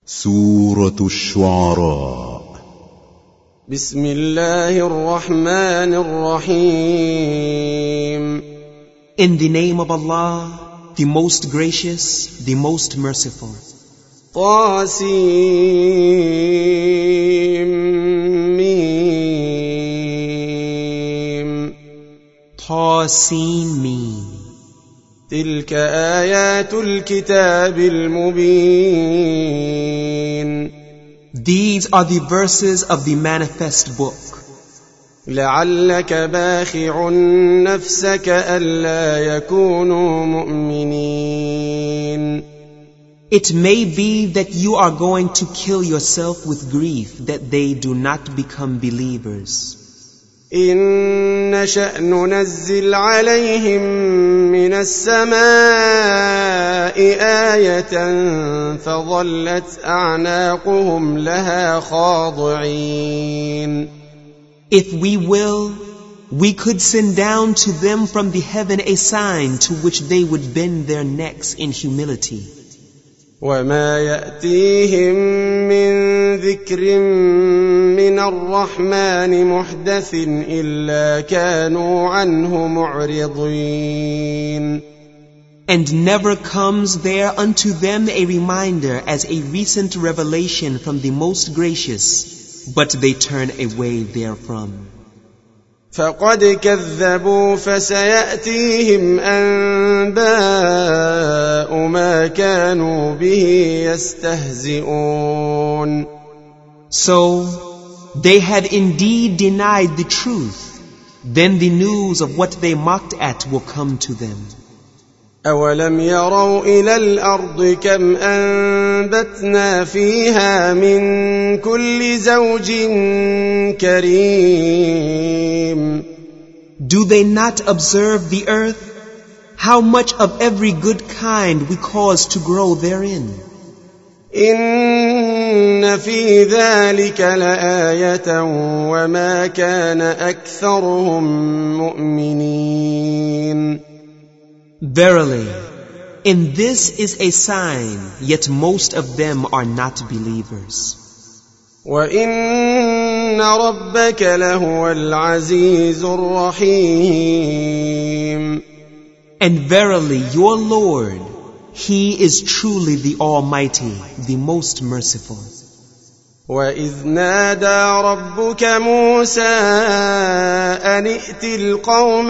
سورة الشعراء. بسم الله الرحمن الرحيم. In the name of Allah, the most gracious, the most merciful. طاسيم. طاسيم. تلك آيات الكتاب المبين. These are the verses of the manifest book. لعلك باخع نفسك ألا يكونوا مؤمنين. It may be that you are going to kill yourself with grief that they do not become believers. إن نشأ ننزل عليهم من السماء آية فظلت أعناقهم لها خاضعين. If we will, we could send down to them from the heaven a sign to which they would bend their necks in humility. وما يأتيهم من ذكر من الرحمن محدث إلا كانوا عنه معرضين. And never comes there unto them a reminder as a recent revelation from the most gracious, but they turn away therefrom. فقد كذبوا فسيأتيهم أنباء ما كانوا به يستهزئون. So they have indeed denied the truth, then the news of what they mocked at will come to them. أولم يروا إلى الأرض كم أنبتنا فيها من كل زوج كريم. Do they not observe the earth? How much of every good kind we cause to grow therein. إن في ذلك لآية وما كان أكثرهم مؤمنين. Verily, in this is a sign, yet most of them are not believers. وَإِنَّ رَبَّكَ لَهُوَ الْعَزِيزُ الرَّحِيمُ. And verily, your Lord, He is truly the Almighty, the most merciful. وَإِذْ نَادَى رَبُّكَ مُوسَىٰ أَنِ ائْتِ الْقَوْمَ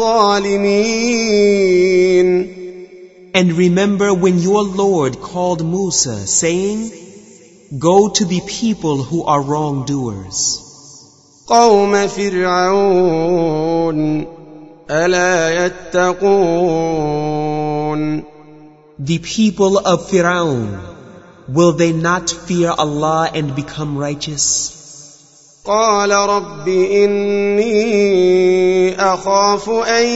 الظَّالِمِينَ. And remember when your Lord called Musa, saying, Go to the people who are wrongdoers. قَوْمَ فِرْعَوْنَ أَلَا يَتَّقُونَ. The people of Firaun, will they not fear Allah and become righteous? قال رب إني أخاف أن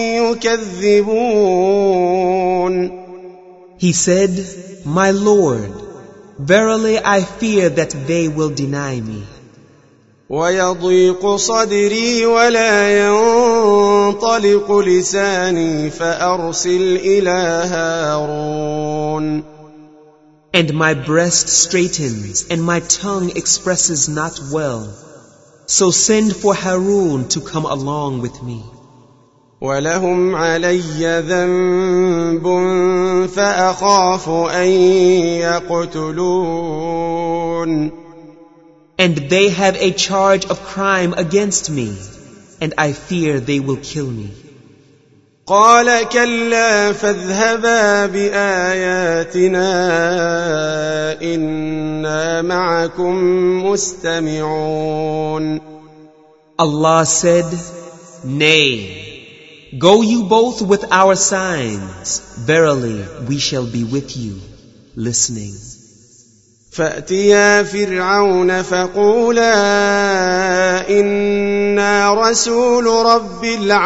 يكذبون. He said, My Lord, verily I fear that they will deny me. ويضيق صدري ولا ينطلق لساني فأرسل إلى هارون. And my breast straightens, and my tongue expresses not well. So send for Harun to come along with me. وَلَهُمْ عَلَيَّ ذَنبٌ فَأَخَافُ أَن يَقْتُلُونِ. And they have a charge of crime against me, and I fear they will kill me. قال كلا فاذهبا بآياتنا إنا معكم مستمعون. Allah said, Nay, go you both with our signs. Verily, we shall be with you, listening. فأتيا فرعون فقولا إنا رسول رب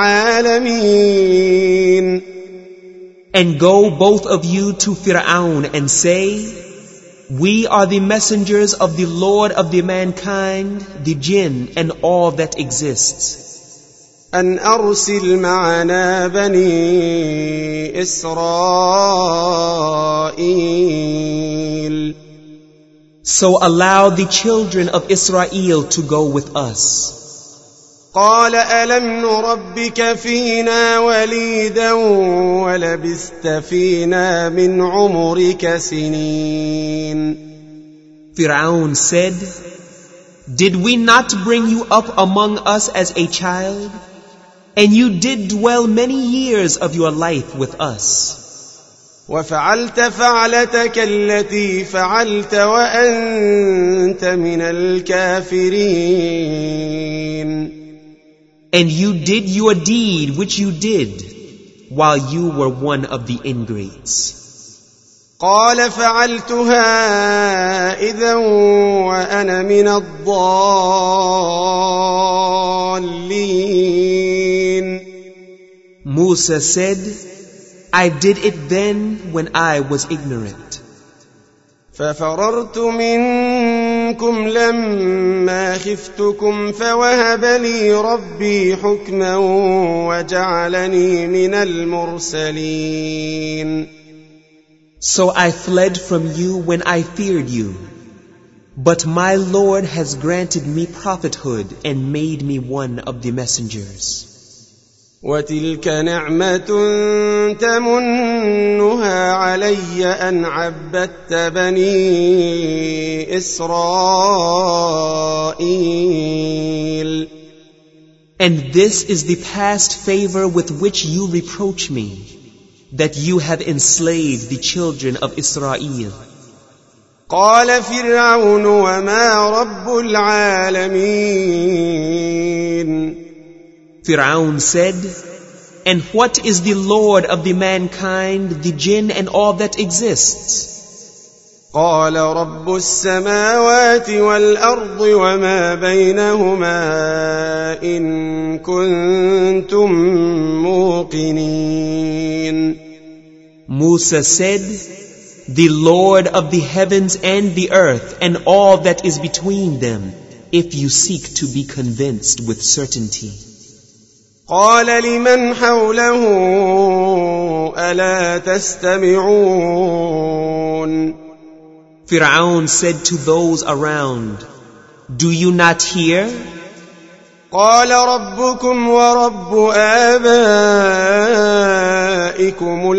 العالمين. And go both of you to Fir'aun and say, We are the messengers of the Lord of the mankind, the jinn, and all that exists. أن أرسل معنا بني إسرائيل. So allow the children of Israel to go with us. قال ألم نربك فينا وليدا ولبثت فينا من عمرك سنين. Fir'aun said, Did we not bring you up among us as a child? And you did dwell many years of your life with us. وفعلت فعلتك التي فعلت وأنت من الكافرين. And you did your deed which you did while you were one of the ingrates. قال فعلتها إذا وأنا من الضالين. Musa said, I did it then when I was ignorant. ففررت منكم لما خفتكم فوهب لي ربي حكما وجعلني من المرسلين. So I fled from you when I feared you. But my Lord has granted me prophethood and made me one of the messengers. وتلك نعمة تمنها علي أن عبدت بني إسرائيل. And this is the past favor with which you reproach me, that you have enslaved the children of Israel. قال فرعون وما رب العالمين. Fir'aun said, And what is the Lord of the mankind, the jinn and all that exists? قال رب السماوات والأرض وما بينهما إن كنتم موقنين. Musa said, The Lord of the heavens and the earth and all that is between them, if you seek to be convinced with certainty. قال لمن حوله ألا تستمعون. Fir'aun said to those around, Do you not hear? قال ربكم ورب آبائكم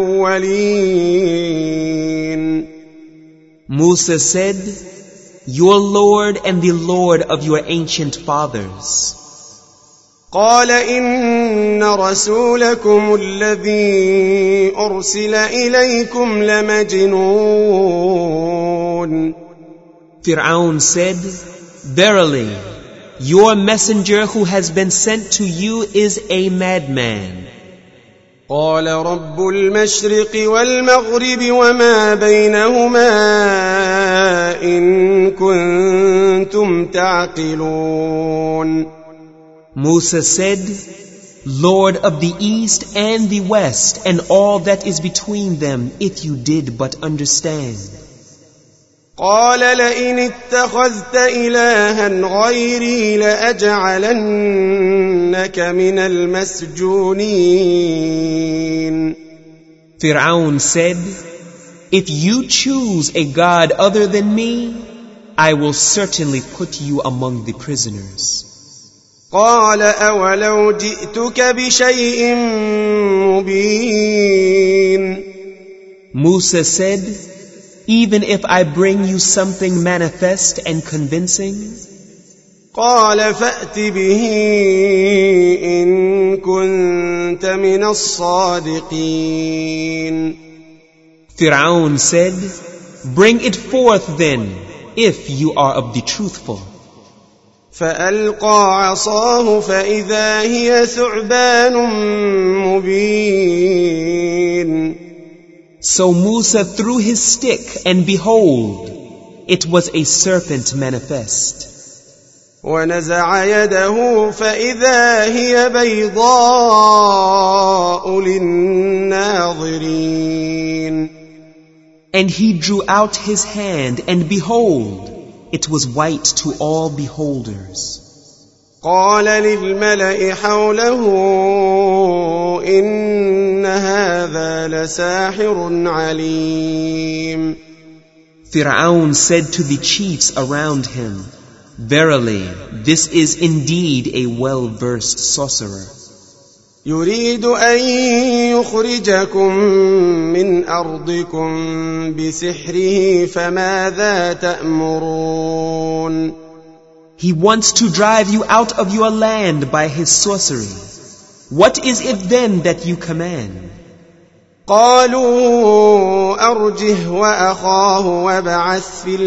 الأولين. Musa said, Your Lord and the Lord of your ancient fathers. قال إن رسولكم الذي أرسل إليكم لمجنون. Fir'aun said, Verily, your messenger who has been sent to you is a madman. قال رب المشرق والمغرب وما بينهما إن كنتم تعقلون. Musa said, Lord of the east and the west and all that is between them, if you did but understand. قال لئن اتخذت إلها غيري لأجعلنك من المسجونين. Fir'aun said, If you choose a god other than me, I will certainly put you among the prisoners. قال أولو جئتك بشيء مبين. Musa said, Even if I bring you something manifest and convincing? قال فأت به إن كنت من الصادقين. Fir'aun said, Bring it forth then, if you are of the truthful. فألقى عصاه فإذا هي ثعبان مبين. So Musa threw his stick, and behold, it was a serpent manifest. ونزع يده فإذا هي بيضاء للناظرين. And he drew out his hand, and behold, it was white to all beholders. قال للملأ حوله إن هذا لساحر عليم. Fir'aun said to the chiefs around him, "Verily, this is indeed a well-versed sorcerer. يريد أن يخرجكم من أرضكم بسحره فماذا تأمرون." He wants to drive you out of your land by his sorcery. What is it then that you command? قالوا أرجه وأخاه وابعث في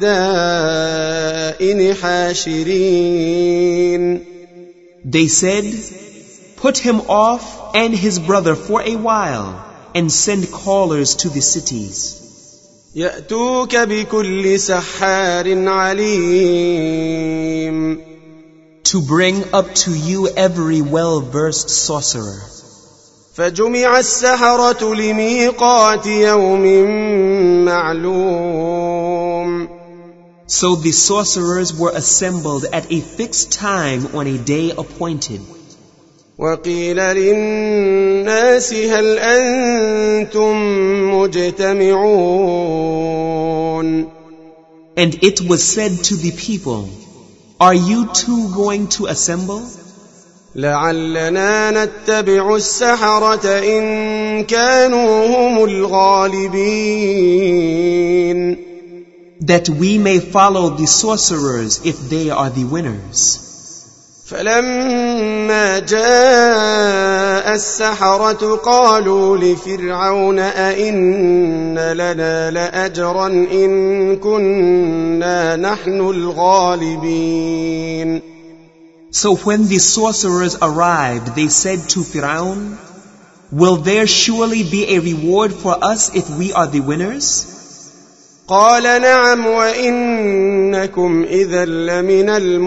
المدائن حاشرين. They said, "Put him off and his brother for a while, and send callers to the cities. يأتوك بكل سحار عليم. To bring up to you every well-versed sorcerer." فجمع السحرة لميقات يوم معلوم. So the sorcerers were assembled at a fixed time on a day appointed. وقيل للناس هل أنتم مجتمعون. And it was said to the people, "Are you too going to assemble? لعلنا نتبع السحرة إن كانوا هم الغالبين. That we may follow the sorcerers if they are the winners." فلما جاء السحرة قالوا لفرعون أئن لنا لأجرا إن كنا نحن الغالبين. So when the sorcerers arrived, they said to Fir'aun, "Will there surely be a reward for us if we are the winners?" قال نعم وإنكم إذا لمن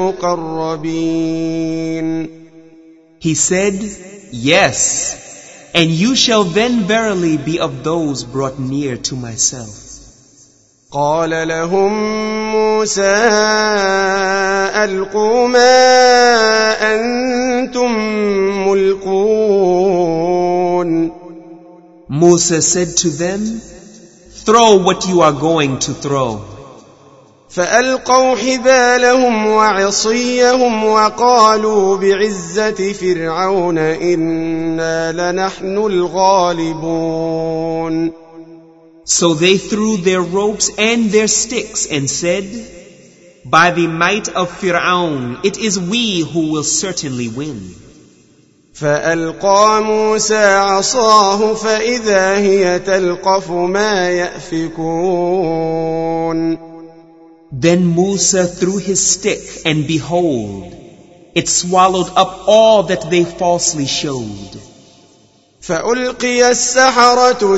المقربين. He said, "Yes, and you shall then verily be of those brought near to myself." قال لهم موسى ألقوا ما أنتم ملقون. Moses said to them, "Throw what you are going to throw." فألقوا حبالهم وعصيهم وقالوا بعزة فرعون إنا لنحن الغالبون. So they threw their ropes and their sticks and said, "By the might of Fir'aun, it is we who will certainly win." فألقى موسى عصاه فإذا هي تلقف ما يأفكون. Then Musa threw his stick, and behold, it swallowed up all that they falsely showed. فألقي السحرة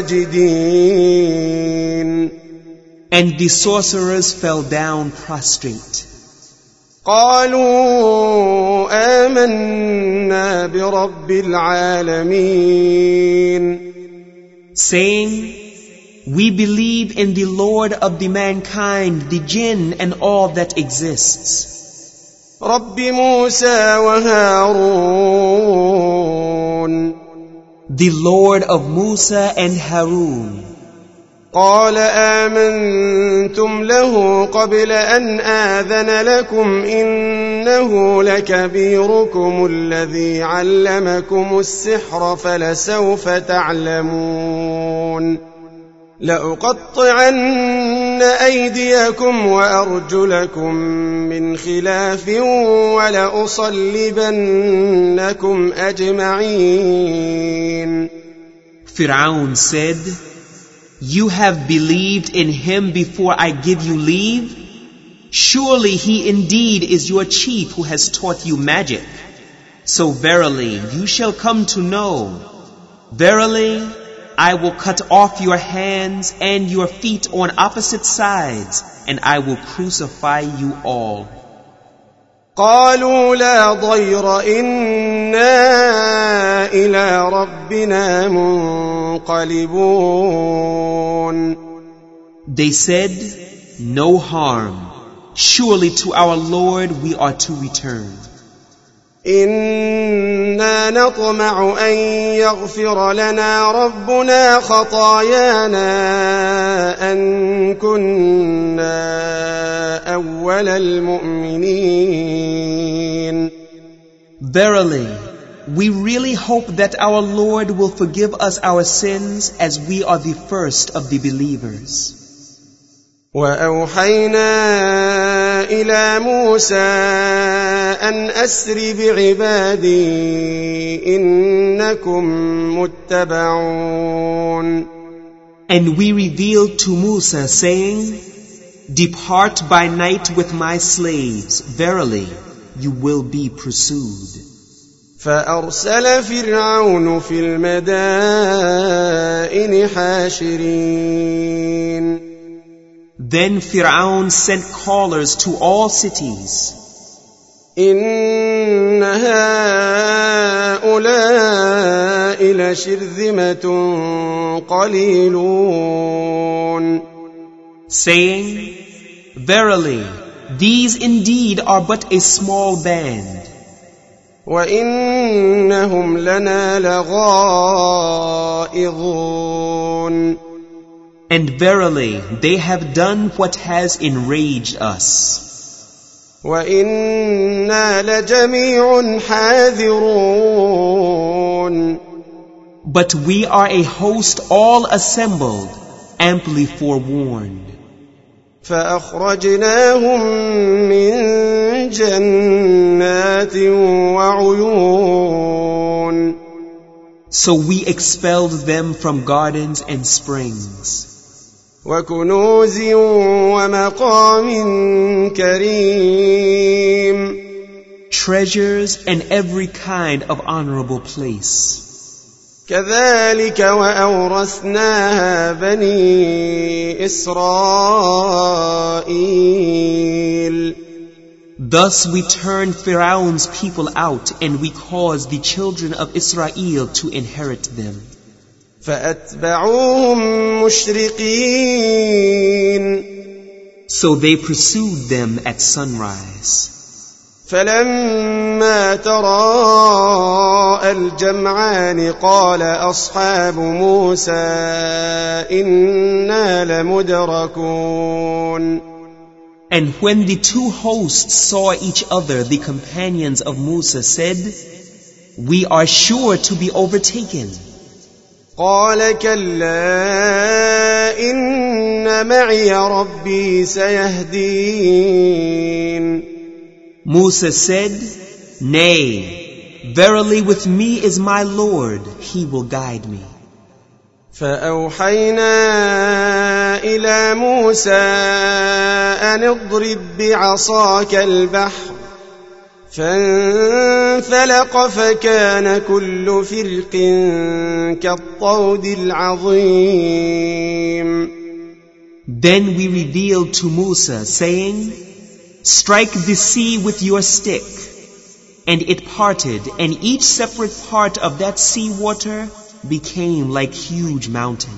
ساجدين. And the sorcerers fell down prostrate. قالوا آمنا برب العالمين. Saying, "We believe in the Lord of the mankind, the jinn, and all that exists. رب موسى وهارون. The Lord of Musa and Harun." قال آمنتم له قبل أن آذن لكم إنه لكبيركم الذي علمكم السحر فلسوف تعلمون. لأقطعن أيديكم وأرجلكم من خلاف ولأصلبنكم أجمعين. Fir'aun said, "You have believed in him before I give you leave? Surely he indeed is your chief who has taught you magic. So verily you shall come to know. Verily I will cut off your hands and your feet on opposite sides, and I will crucify you all." قالوا لا ضير إنا إلى ربنا منقلبون. They said, "No harm. Surely to our Lord we are to return." إن إنا نطمع أن يغفر لنا ربنا خطايانا أن كنا أول المؤمنين. Verily, we really hope that our Lord will forgive us our sins as we are the first of the believers. وأوحينا إلى موسى أن أسر بعبادي إنكم متبعون. And we revealed to Musa, saying, Depart by night with my slaves, verily, you will be pursued. فأرسل فرعون في المدائن حاشرين. Then Fir'aun sent callers to all cities. إن هؤلاء لشرذمة قليلون. Saying, Verily, these indeed are but a small band. وإنهم لنا لغائظون. And verily, they have done what has enraged us. وإنا لجميع حاذرون. But we are a host all assembled, amply forewarned. فأخرجناهم من جنات وعيون. So we expelled them from gardens and springs. وكنوز ومقام كريم. Treasures and every kind of honorable place. كذلك وأورثناها بني إسرائيل. Thus we turned Pharaoh's people out, and we caused the children of Israel to inherit them. فأتبعوهم مشرقين. So they pursued them at sunrise. فلما تراءى الجمعان قال أصحاب موسى إنا لمدركون. And when the two hosts saw each other, the companions of Musa said, We are sure to be overtaken. قال كلا إن معي ربي سيهدين. Musa said, Nay, verily with me is my Lord, he will guide me. فأوحينا إلى موسى أن اضرب بعصاك البحر فانفلق فكان كل فرق كالطود العظيم. Then we revealed to Musa, saying, Strike the sea with your stick. And it parted, and each separate part of that sea water became like huge mountain.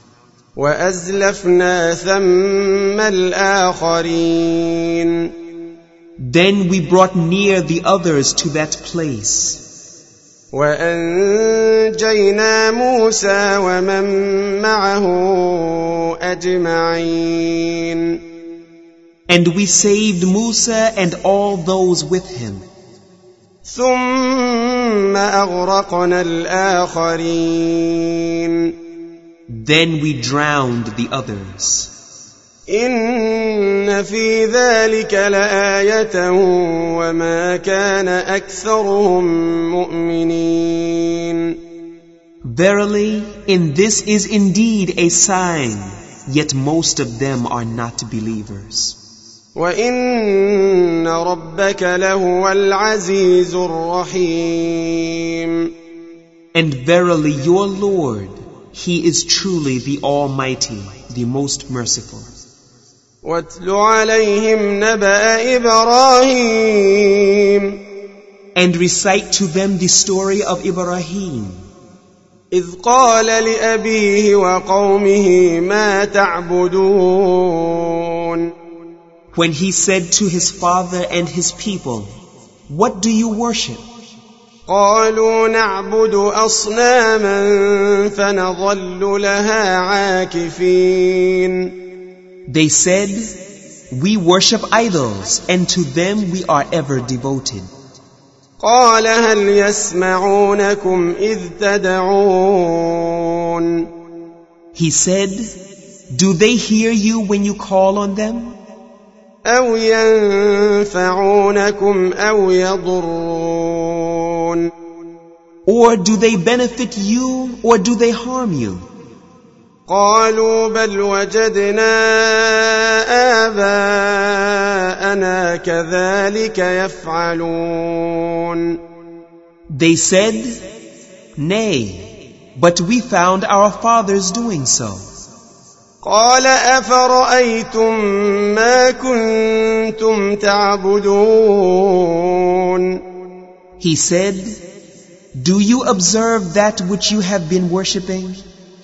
وأزلفنا ثم الآخرين. Then we brought near the others to that place. وأنجينا موسى ومن معه أجمعين. And we saved Musa and all those with him. ثم أغرقنا الآخرين. Then we drowned the others. إن في ذلك لآية وما كان أكثرهم مؤمنين. Verily, in this is indeed a sign, yet most of them are not believers. وإن ربك لهو العزيز الرحيم. And verily your Lord, He is truly the Almighty, the most merciful. واتل عليهم نبأ إبراهيم. And recite to them the story of Ibrahim. إذ قال لأبيه وقومه ما تعبدون. When he said to his father and his people, What do you worship? قالوا نعبد أصناما فنظل لها عاكفين. They said, we worship idols, and to them we are ever devoted. قال هل يسمعونكم إذ تدعون. He said, do they hear you when you call on them? أو ينفعونكم أو يضرون. Or do they benefit you, or do they harm you? قالوا بل وجدنا آباءنا كذلك يفعلون. They said, nay, but we found our fathers doing so. قال أفرأيتم ما كنتم تعبدون. He said, do you observe that which you have been worshipping?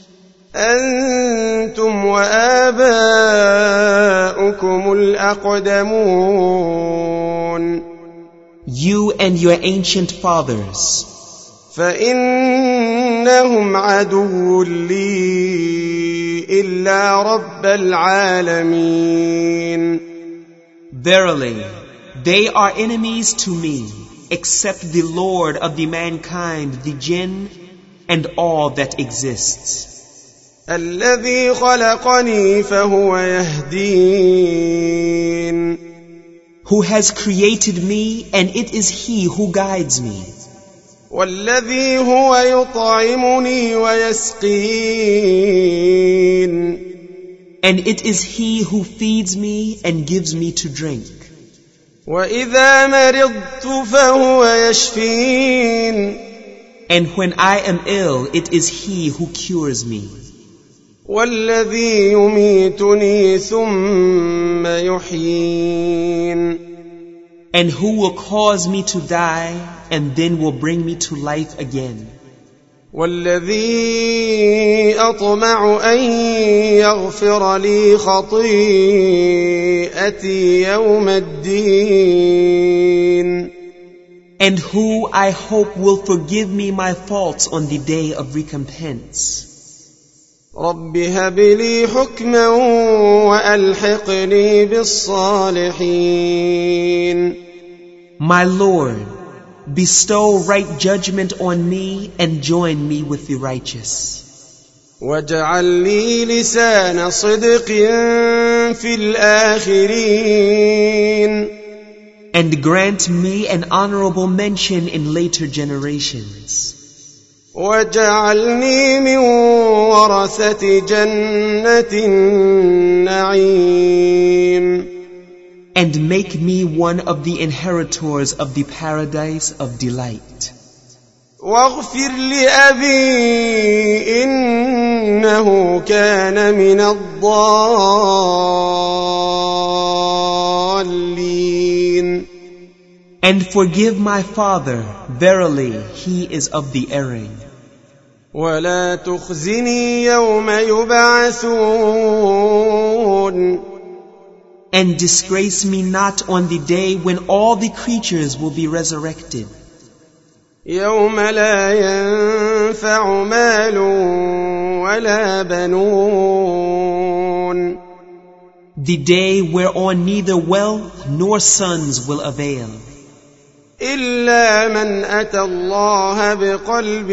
أنتم وآباؤكم الأقدمون. You and your ancient fathers. فإنهم عدو لي إلا رب العالمين. Verily, they are enemies to me, except the Lord of the mankind, the jinn, and all that exists. الذي خلقني فهو يهدين. Who has created me, and it is He who guides me. والذي هو يطعمني ويسقين. And it is He who feeds me and gives me to drink. وإذا مرضت فهو يشفين. And when I am ill, it is He who cures me. والذي يميتني ثم يحيين. And who will cause me to die and then will bring me to life again. والذي أطمع أن يغفر لي خطيئتي يوم الدين. And who I hope will forgive me my faults on the day of recompense. رب هب لي حكما وألحقني بالصالحين. My Lord, bestow right judgment on me and join me with the righteous. واجعل لي لسان صدق في الآخرين. And grant me an honorable mention in later generations. واجعلني من ورثة جنة النعيم. And make me one of the inheritors of the paradise of delight. واغفر لأبي إنه كان من الضالين. And forgive my father, verily he is of the erring. ولا تخزني يوم يبعثون. And disgrace me not on the day when all the creatures will be resurrected. يوم لا ينفع مال ولا بنون. The day whereon neither wealth nor sons will avail. إلا من أتى الله بقلب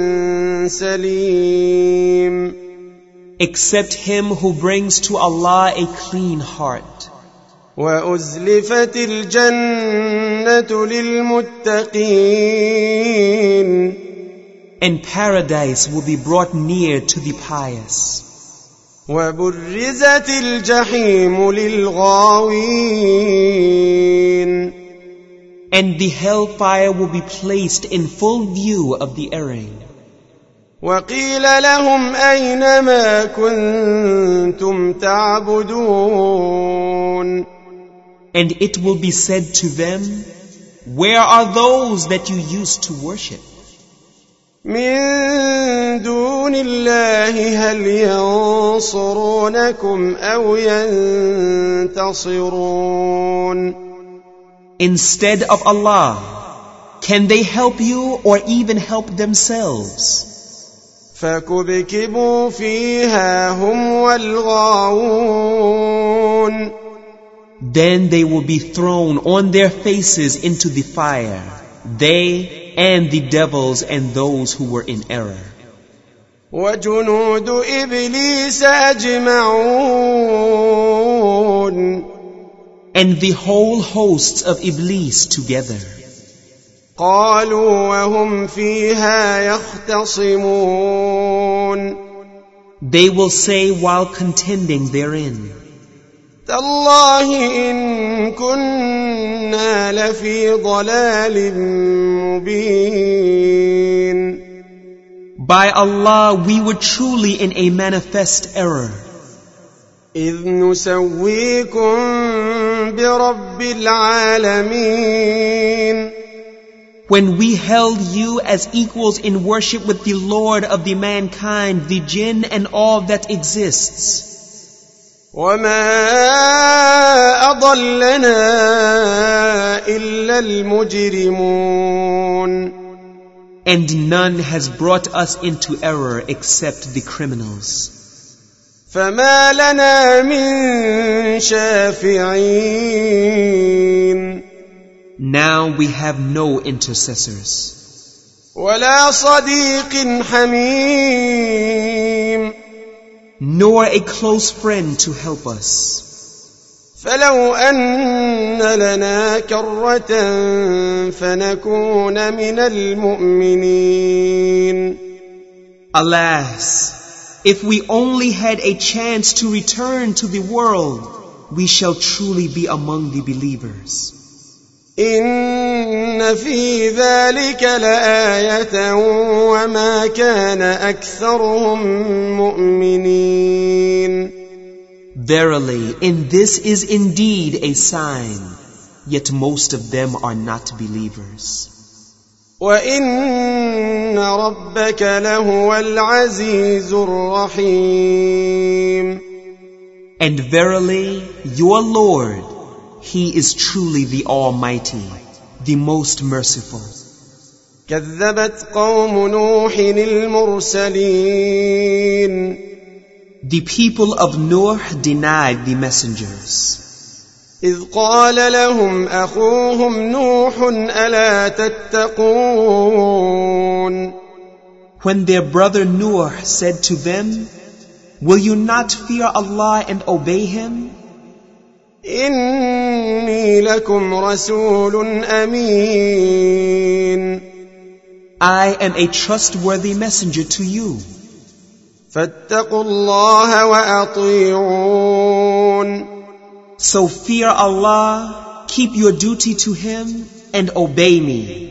سليم. Except him who brings to Allah a clean heart. وأزلفت الجنة للمتقين. And paradise will be brought near to the pious. وبرزت الجحيم للغاوين. And the hellfire will be placed in full view of the erring. وقيل لهم أين ما كنتم تعبدون. And it will be said to them, where are those that you used to worship? من دون الله هل ينصرونكم أو ينتصرون. Instead of Allah, Can they help you or even help themselves? فكبكبوا فيها هم والغاوون. Then they will be thrown on their faces into the fire, they and the devils and those who were in error. وجنود إبليس أجمعون. And the whole hosts of Iblis together. قالوا وهم فيها يختصمون. They will say while contending therein, تالله إن كنا لفي ضلال مبين. By Allah, we were truly in a manifest error. إذ نسويكم برب العالمين. When we held you as equals in worship with the Lord of the mankind, the jinn and all that exists. وما أضلنا إلا المجرمون. And none has brought us into error except the criminals. فما لنا من شافعين. Now we have no intercessors. ولا صديق حميم. Nor a close friend to help us. فلو أن لنا كرة فنكون من المؤمنين. Alas, if we only had a chance to return to the world, we shall truly be among the believers. إن في ذلك لآية وما كان أكثرهم مؤمنين. Verily, in this is indeed a sign, yet most of them are not believers. وإن ربك لهو العزيز الرحيم. And verily, your Lord, He is truly the Almighty, the most merciful. كذبت قوم نوح المرسلين. The people of Nuh denied the messengers. إذ قال لهم أخوهم نوح ألا تتقون. When their brother Nuh said to them, will you not fear Allah and obey Him? إني لكم رسول أمين. I am a trustworthy messenger to you. فاتقوا الله وأطيعون. So fear Allah, keep your duty to Him, and obey me.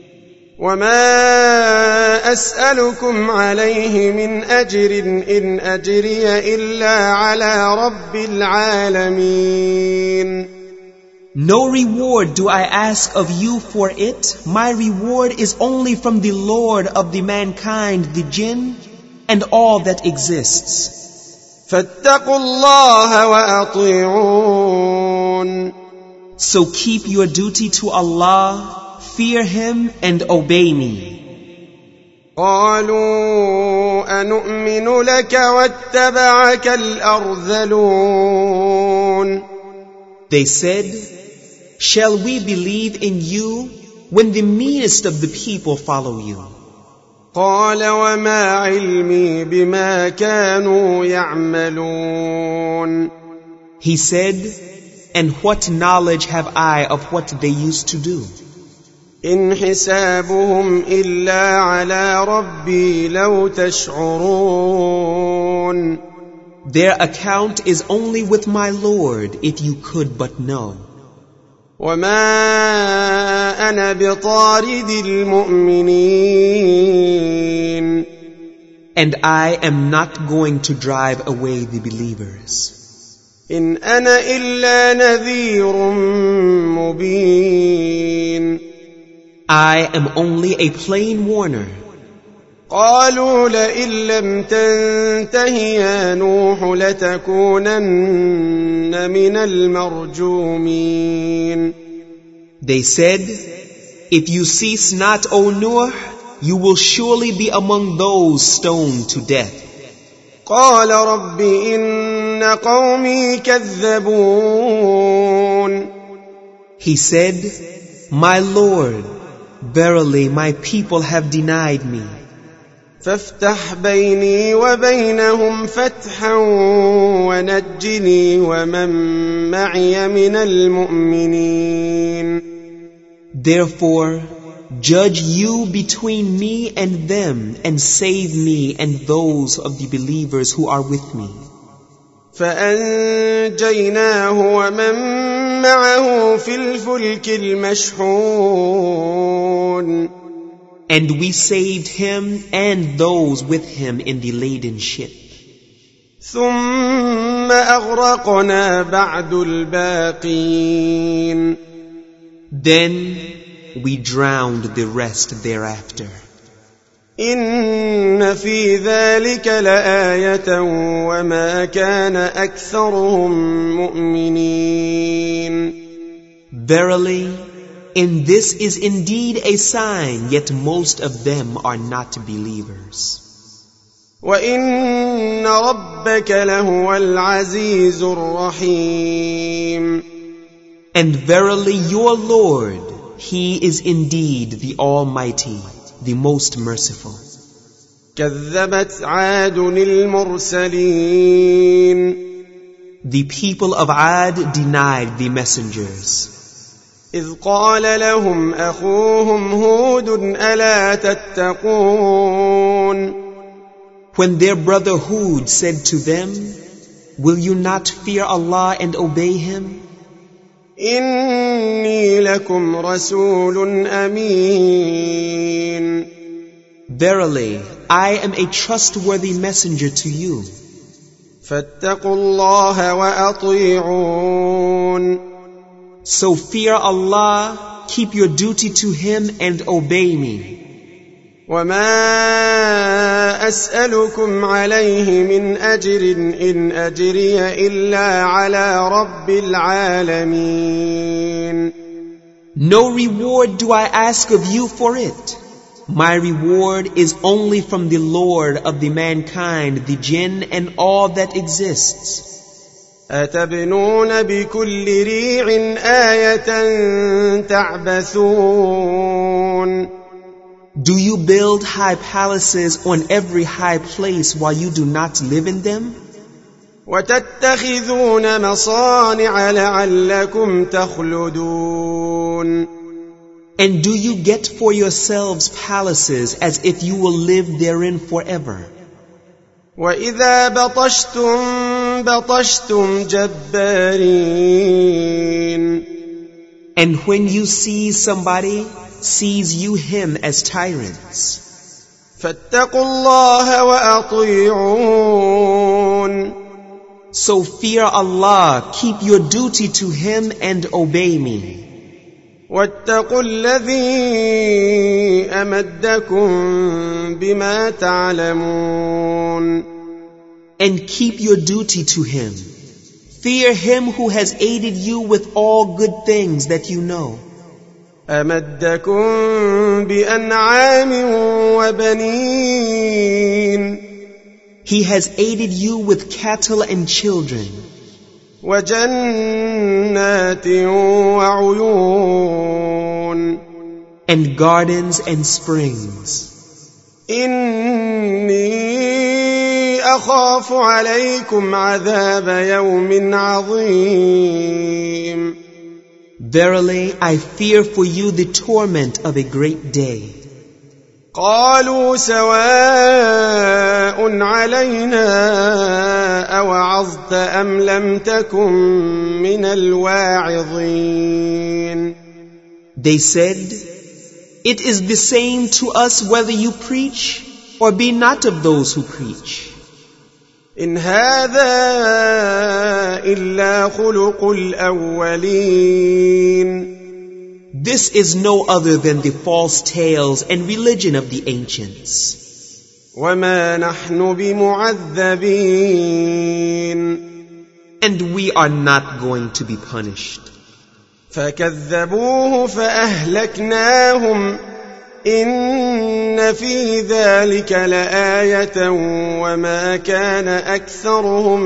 وما أسألكم عليه من أجر إن أجري إلا على رب العالمين. No reward do I ask of you for it. My reward is only from the Lord of the mankind, the jinn, and all that exists. فاتقوا الله وأطيعون. So keep your duty to Allah, fear Him, and obey me. قالوا أنؤمن لك واتبعك الأرذلون. They said, shall we believe in you when the meanest of the people follow you? قال وما علمي بما كانوا يعملون. He said, and what knowledge have I of what they used to do? إن حسابهم إلا على ربي لو تشعرون. Their account is only with my Lord, if you could but know. وما أنا بطارد المؤمنين. And I am not going to drive away the believers. إن أنا إلا نذير مبين. I am only a plain warner. قالوا لئن لم تنته يا نوح لتكونن من المرجومين. They said, If you cease not, O Nuh, you will surely be among those stoned to death. قال رب إن قومي كذبون. He said, My Lord, verily my people have denied me. فافتح بيني وبينهم فتحا ونجني ومن معي من المؤمنين. Therefore, judge you between me and them and save me and those of the believers who are with me. فأنجيناه ومن معه في الفلك المشحون. And we saved him and those with him in the laden ship. ثم أغرقنا بعد الباقين. Then we drowned the rest thereafter. إن في ذلك لآية وما كان أكثرهم مؤمنين. Verily, in this is indeed a sign, yet most of them are not believers. وإن ربك لهو العزيز الرحيم. And verily your Lord, He is indeed the Almighty, the most merciful. كذبت عاد المرسلين. The people of Ad denied the messengers. إذ قال لهم أخوهم هود ألا تتقون. When their brother Hud said to them, Will you not fear Allah and obey Him? إني لكم رسول أمين. Verily, I am a trustworthy messenger to you. فاتقوا الله وأطيعون. So fear Allah, keep your duty to Him and obey me. وما أسألكم عليه من أجر إن أجري إلا على رب العالمين. No reward do I ask of you for it. My reward is only from the Lord of the mankind, the jinn, and all that exists. أتبنون بكل ريع آية تعبثون. Do you build high palaces on every high place while you do not live in them? وتتخذون مصانع لعلكم تخلدون. And do you get for yourselves palaces as if you will live therein forever? وإذا بطشتم جبارين. And when you seize somebody, seize you him as tyrants. فاتقوا الله وأطيعون. So fear Allah, keep your duty to Him and obey me. واتقوا الذي أمدكم بما تعلمون. And keep your duty to Him. Fear Him who has aided you with all good things that you know. أمدكم بأنعام وبنين. He has aided you with cattle and children. وجنات وعيون. And gardens and springs. إني أخاف عليكم عذاب يوم عظيم. Verily, I fear for you the torment of a great day. قالوا سواء علينا أوعظت أم لم تكن من الواعظين. They said, It is the same to us whether you preach or be not of those who preach. إن هذا إلا خلق الأولين. This is no other than the false tales and religion of the ancients. وما نحن بمعذبين. And we are not going to be punished. فكذبوه فأهلكناهم إن في ذلك لآية وما كان أكثرهم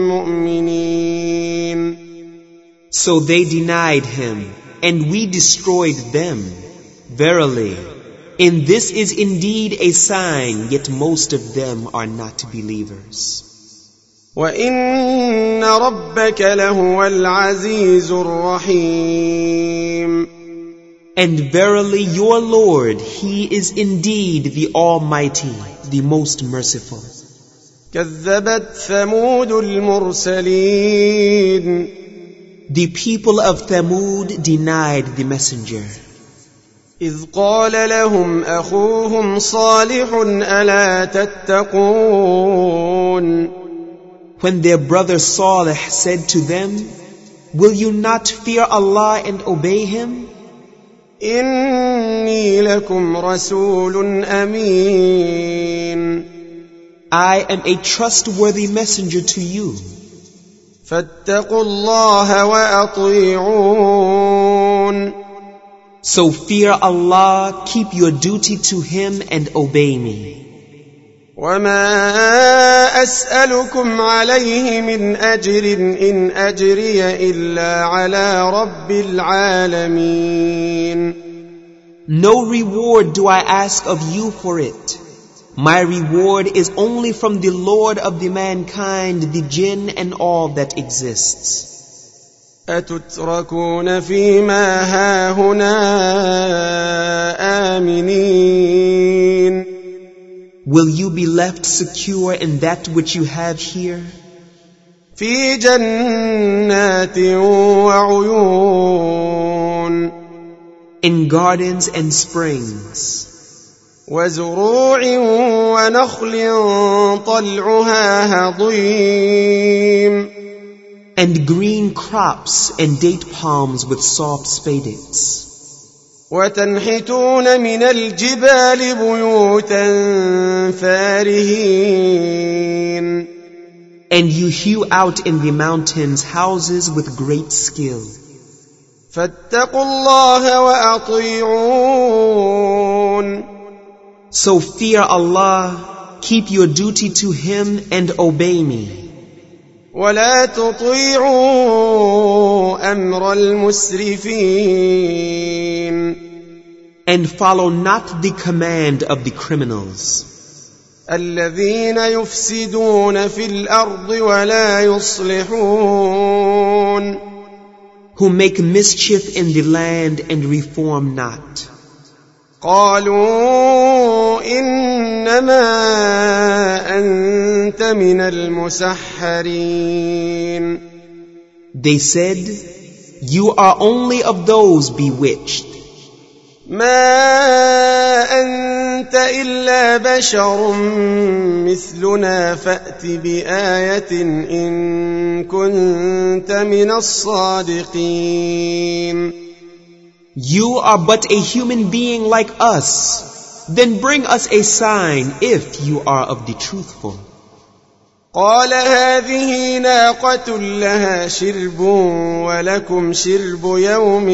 مؤمنين. So they denied him, and we destroyed them. Verily, in this is indeed a sign, yet most of them are not believers. وَإِنَّ رَبَّكَ لَهُوَ الْعَزِيزُ الرَّحِيمُ. And verily your Lord, He is indeed the Almighty, the most merciful. كَذَّبَتْ ثَمُودُ الْمُرْسَلِينَ. The people of Thamud denied the messenger. إِذْ قَالَ لَهُمْ أَخُوهُمْ صَالِحٌ أَلَا تَتَّقُونَ. When their brother Salih said to them, will you not fear Allah and obey Him? إِنِّي لَكُمْ رَسُولٌ أَمِينٌ. I am a trustworthy messenger to you. فَاتَّقُوا اللَّهَ وَأَطِيعُونِ. So fear Allah, keep your duty to Him and obey me. وَمَا أَسْأَلُكُمْ عَلَيْهِ مِنْ أَجْرٍ إِنْ أَجْرِيَ إِلَّا عَلَى رَبِّ الْعَالَمِينَ. No reward do I ask of you for it. My reward is only from the Lord of the mankind, the jinn and all that exists. أَتُتْرَكُونَ فِي مَا هَاهُنَا آمِنِينَ. Will you be left secure in that which you have here? فِي جَنَّاتٍ وَعُيُونٍ. In gardens and springs. وَزُرُوعٍ وَنَخْلٍ طَلْعُهَا هَضِيمٌ. And green crops and date palms with soft spadix. وَتَنْحِتُونَ مِنَ الْجِبَالِ بُيُوتًا فَارِهِينَ. And you hew out in the mountains houses with great skill. فَاتَّقُوا اللَّهَ وَأَطِيعُونَ. So fear Allah, keep your duty to Him and obey me. وَلَا تُطِيعُوا أَمْرَ الْمُسْرِفِينَ. And follow not the command of the criminals. الَّذِينَ يُفْسِدُونَ فِي الْأَرْضِ وَلَا يُصْلِحُونَ. Who make mischief in the land and reform not. قالوا إنما أنت من المسحرين. They said, you are only of those bewitched. ما أنت إلا بشر مثلنا فأت بآية إن كنت من الصادقين. You are but a human being like us. Then bring us a sign if you are of the truthful. قال هذه ناقة لها شرب ولكم شرب يوم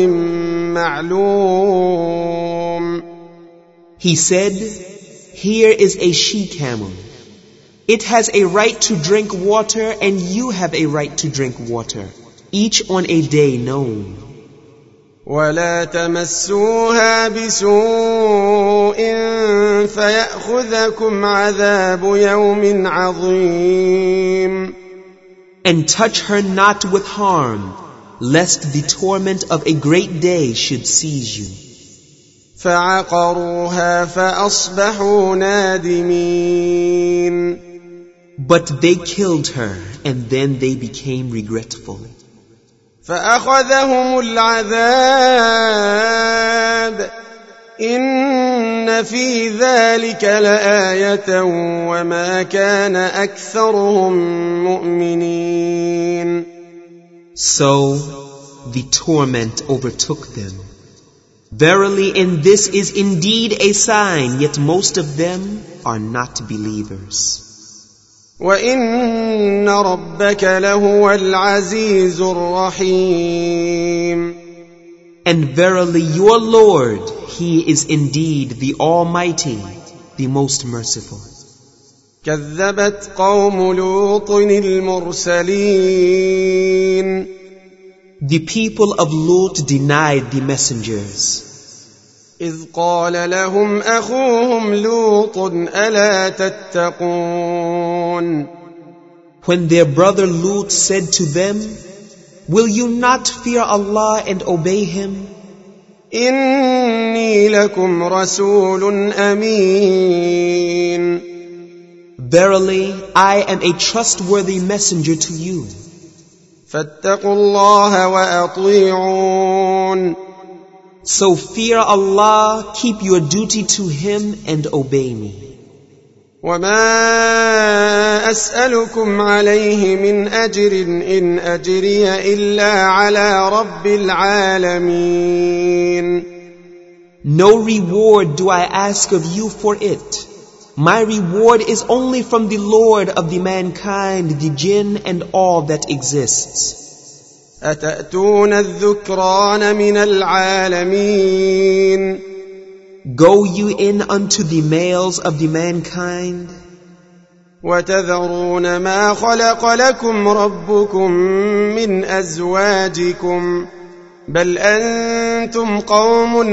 معلوم. He said, here is a she-camel. It has a right to drink water and you have a right to drink water, each on a day known. ولا تمسوها بسوء فيأخذكم عذاب يوم عظيم. And touch her not with harm, lest the torment of a great day should seize you. فعقروها فأصبحوا نادمين. But they killed her, and then they became regretful. فأخذهم العذاب إن في ذلك لآية وما كان أكثرهم مؤمنين. So the torment overtook them. Verily in this is indeed a sign, yet most of them are not believers. وَإِنَّ رَبَّكَ لَهُوَ الْعَزِيزُ الرَّحِيمُ. And verily your Lord, He is indeed the Almighty, the most merciful. كذبت قوم لوط المرسلين. The people of Lut denied the messengers. إذ قال لهم أخوهم لوط ألا تتقون. When their brother Lut said to them, will you not fear Allah and obey Him? إني لكم رسول أمين. Verily, I am a trustworthy messenger to you. فاتقوا الله وأطيعون. So fear Allah, keep your duty to Him and obey me. وما أسألكم عليه من أجر إن أجري إلا على رب العالمين. No reward do I ask of you for it. My reward is only from the Lord of the mankind, the jinn, and all that exists. أتأتون الذكران من العالمين. Go you in unto the males of the mankind, وتذرون ما خلق لكم ربكم من أزواجكم بل أنتم قوم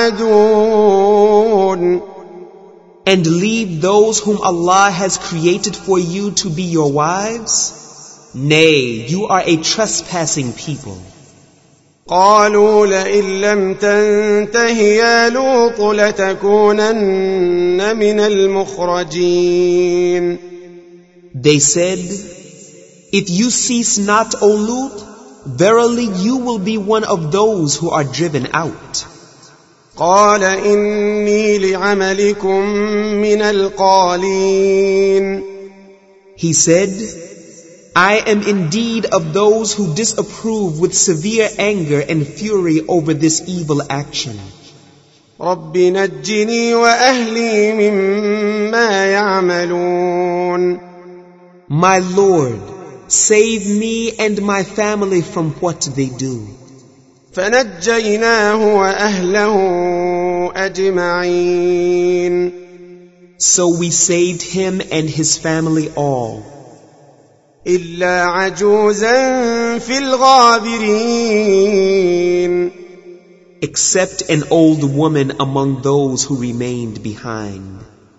عادون. and leave those whom Allah has created for you to be your wives? Nay, you are a trespassing people. قالوا لئن لم تنته يا لوط لتكونن من المخرجين. They said, if you cease not, O Lut, verily you will be one of those who are driven out. قال إني لعملكم من القالين. He said, I am indeed of those who disapprove with severe anger and fury over this evil action. رب نجني وأهلي مما يعملون. My Lord, save me and my family from what they do. فنجيناه وأهله أجمعين. So we saved him and his family all, إلا عجوزا في الغابرين. except an old woman among those who remained behind.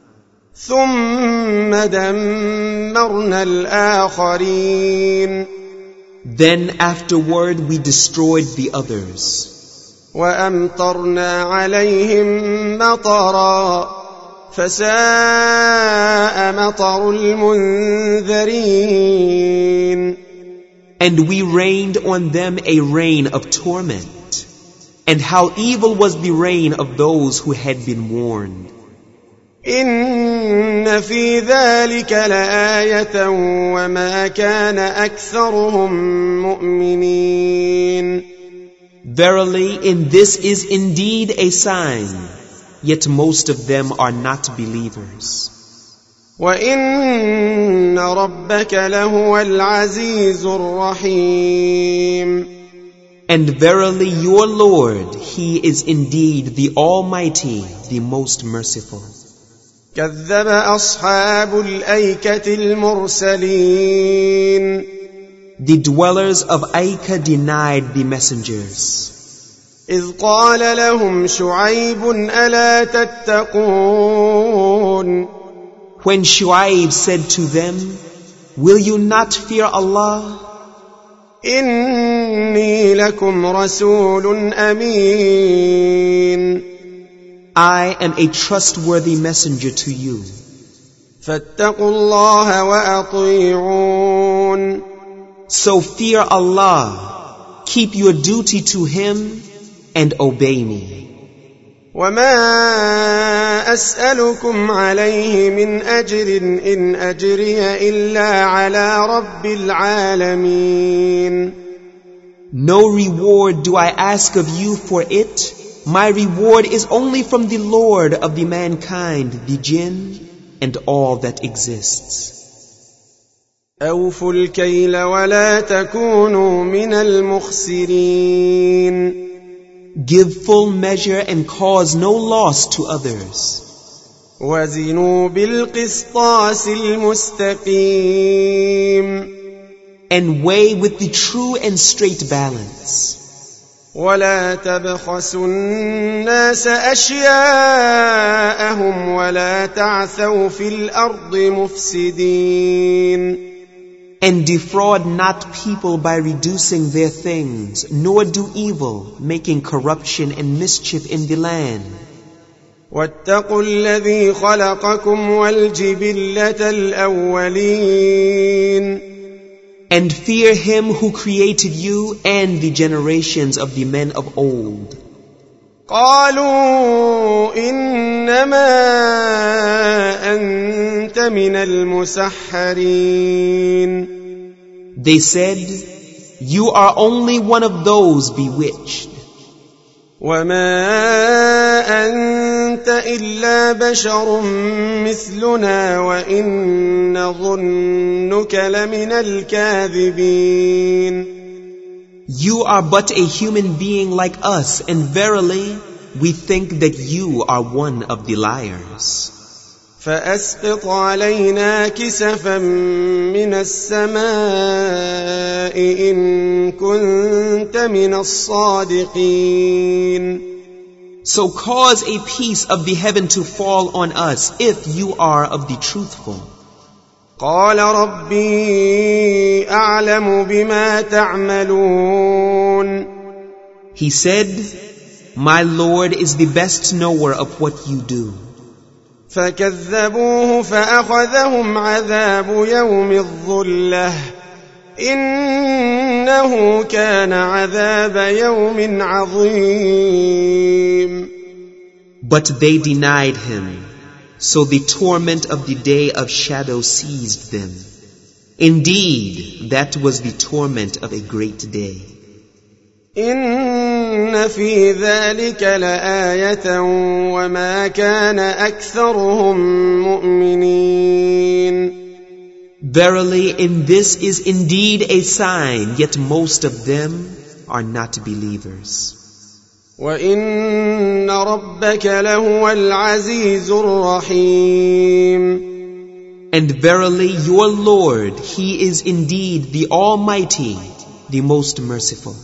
ثم دمرنا الآخرين. Then afterward we destroyed the others, وأمطرنا عليهم مطرا فساء مطر المنذرين. and we rained on them a rain of torment, and how evil was the rain of those who had been warned. إن في ذلك لآية وما كان أكثرهم مؤمنين. Verily, in this is indeed a sign, yet most of them are not believers. وإن ربك لهو العزيز الرحيم. And verily your Lord, He is indeed the Almighty, the most merciful. كذب أصحاب الأيكة المرسلين. The dwellers of Aikha denied the messengers. إذ قال لهم شعيب ألا تتقون. When Shu'aib said to them, will you not fear Allah? إني لكم رسول أمين. I am a trustworthy messenger to you. فاتقوا الله وأطيعون. So fear Allah, keep your duty to Him, and obey me. وما أسألكم عليه من أجر إن أجري إلا على رب العالمين. No reward do I ask of you for it. My reward is only from the Lord of the mankind, the jinn, and all that exists. أوفوا الكيل ولا تكونوا من المخسرين. Give full measure and cause no loss to others. وزنوا بالقسطاس المستقيم And weigh with the true and straight balance. ولا تبخسوا الناس أشياءهم ولا تعثوا في الأرض مفسدين And defraud not people by reducing their things, nor do evil, making corruption and mischief in the land. واتقوا الذي خلقكم والجبلة الأولين And fear him who created you and the generations of the men of old. قالوا إنما أنت من المسحرين They said, you are only one of those bewitched. وما أنت إلا بشر مثلنا وإن نظنك لمن الكاذبين You are but a human being like us, and verily, we think that you are one of the liars. فأسقط علينا كسفا من السماء إن كنت من الصادقين So cause a piece of the heaven to fall on us, if you are of the truthful. قال ربي أعلم بما تعملون He said, my Lord is the best knower of what you do. فكذبوه فأخذهم عذاب يوم الظلة إنه كان عذاب يوم عظيم But they denied him, so the torment of the day of shadow seized them. Indeed, that was the torment of a great day. إن في ذلك لآية وما كان أكثرهم مؤمنين Verily, in this is indeed a sign, yet most of them are not believers. وإن ربك لهو العزيز الرحيم And verily, your Lord, He is indeed the Almighty, the most merciful.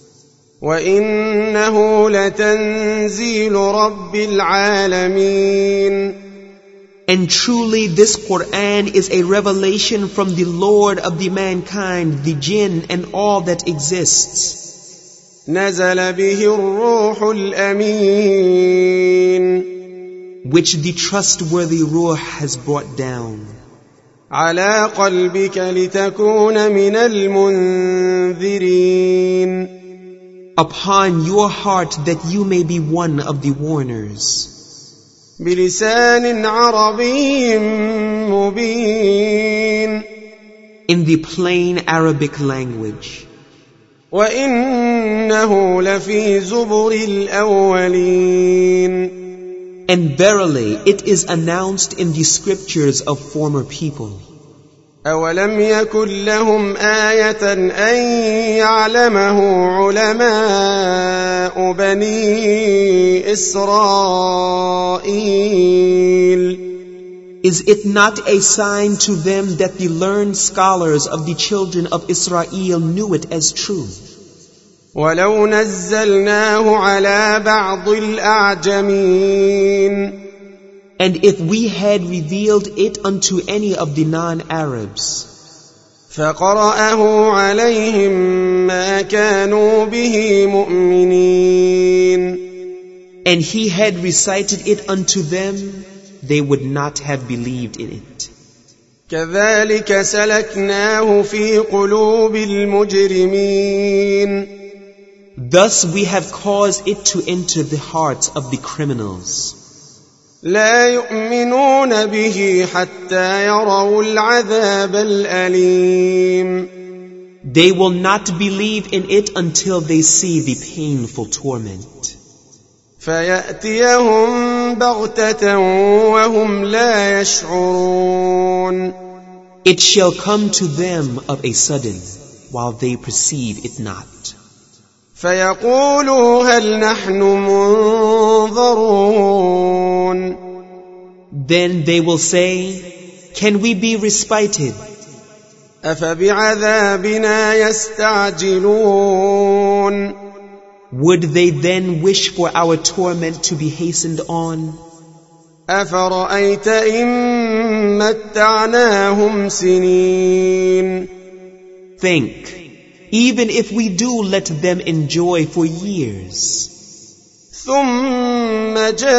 وإنه لتنزيل رب العالمين And truly this Quran is a revelation from the Lord of the mankind, the jinn and all that exists. نزل به الروح الأمين Which the trustworthy Ruh has brought down. على قلبك لتكون من المنذرين Upon your heart that you may be one of the warners. بلسان عربي مبين In the plain Arabic language. وإنه لفي زبر الأولين And verily it is announced in the scriptures of former people. أولم يكن لهم آية أن يعلمه علماء بني إسرائيل Is it not a sign to them that the learned scholars of the children of Israel knew it as true? ولو نزلناه على بعض الأعجمين And if we had revealed it unto any of the non-Arabs, فقرأه عليهم ما كانوا به مؤمنين and he had recited it unto them, they would not have believed in it. كذلك سلكناه في قلوب المجرمين Thus we have caused it to enter the hearts of the criminals. لا يؤمنون به حتى يروا العذاب الأليم They will not believe in it until they see the painful torment. فيأتيهم بغتة وهم لا يشعرون It shall come to them of a sudden, while they perceive it not. فيقولوا هل نحن منظرون. Then they will say, can we be respited? أفبعذابنا يستعجلون. Would they then wish for our torment to be hastened on? أفرأيت إن متعناهم سنين. Think, even if we do let them enjoy for years, ثم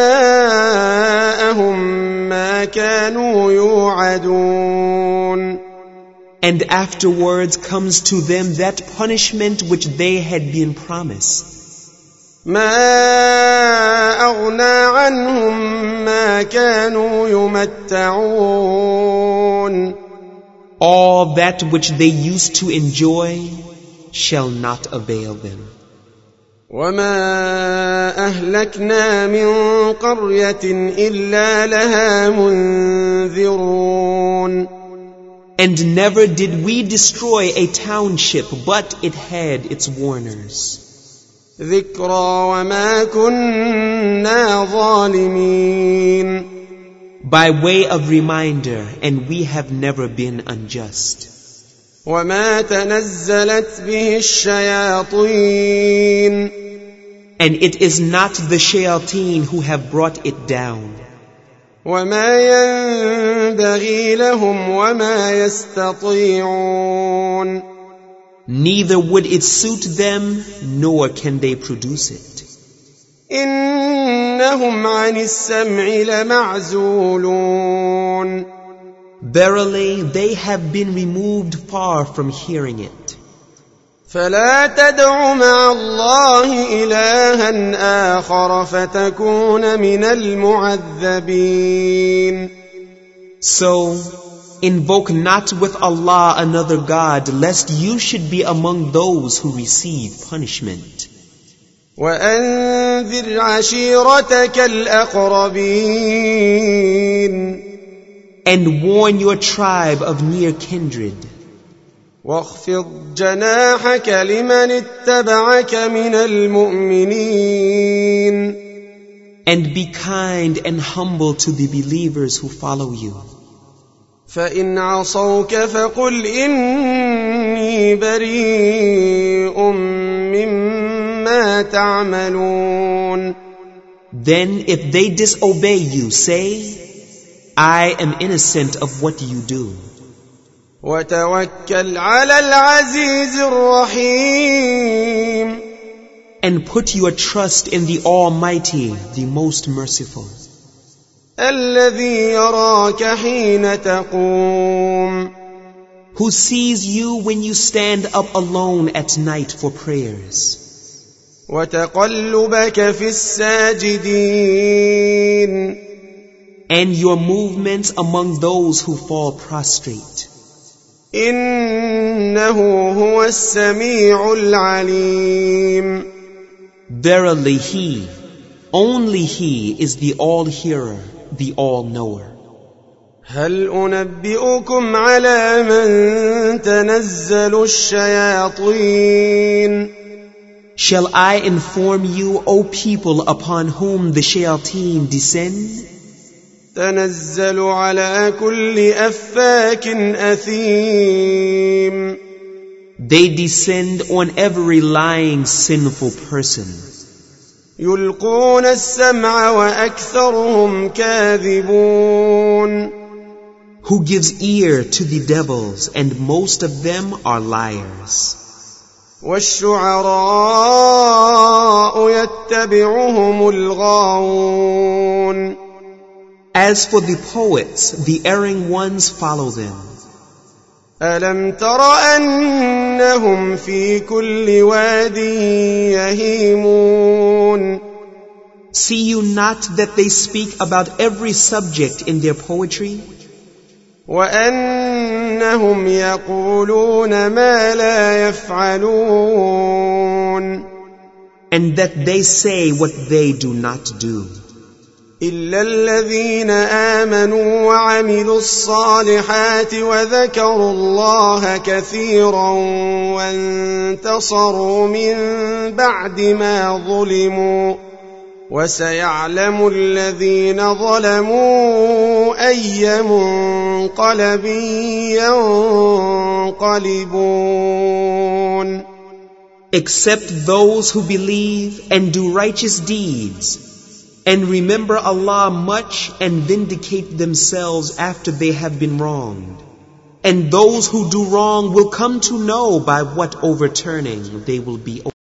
جاءهم ما كانوا يوعدون. and afterwards comes to them that punishment which they had been promised, ما أغنى عنهم ما كانوا يمتعون. all that which they used to enjoy shall not avail them. وما أهلكنا من قرية إلا لها منذرون. And never did we destroy a township, but it had its warners. ذكرى وما كنا ظالمين. By way of reminder, and we have never been unjust. وما تنزلت به الشياطين. And it is not the shayateen who have brought it down. وما ينبغي لهم وما يستطيعون. Neither would it suit them, nor can they produce it. إنهم عن السمع لمعزولون. Verily, they have been removed far from hearing it. فلا تدع مع الله إلها آخر فتكون من المعذبين. So, invoke not with Allah another God, lest you should be among those who receive punishment. وأنذر عشيرتك الأقربين. And warn your tribe of near kindred. واخفض جناحك لمن اتبعك من المؤمنين. And be kind and humble to the believers who follow you. فإن عصوك فقل إني بريء مما تعملون. Then if they disobey you, say, I am innocent of what you do. وتوكل على العزيز الرحيم. And put your trust in the Almighty, the most merciful. الذي يراك حين تقوم. Who sees you when you stand up alone at night for prayers. وتقلبك في الساجدين. And your movements among those who fall prostrate. إنه هو السميع العليم. Verily He, only He is the all-hearer, the all-knower. هل أنبئكم على من تنزل الشياطين. Shall I inform you, O people, upon whom the shayateen descend? تنزل على كل أفاك أثيم. They descend on every lying, sinful person. يلقون السمع وأكثرهم كاذبون. Who gives ear to the devils, and most of them are liars. والشعراء يتبعهم الغاوون. As for the poets, the erring ones follow them. ألم تر أنهم في كل واد يهيمون. See you not that they speak about every subject in their poetry? وأنهم يقولون ما لا يفعلون. And that they say what they do not do. إلا الذين آمنوا وعملوا الصالحات وذكروا الله كثيرا وانتصروا من بعد ما ظلموا وسيعلم الذين ظلموا أي منقلب ينقلبون. Except those who believe and do righteous deeds and remember Allah much and vindicate themselves after they have been wronged. And those who do wrong will come to know by what overturning they will be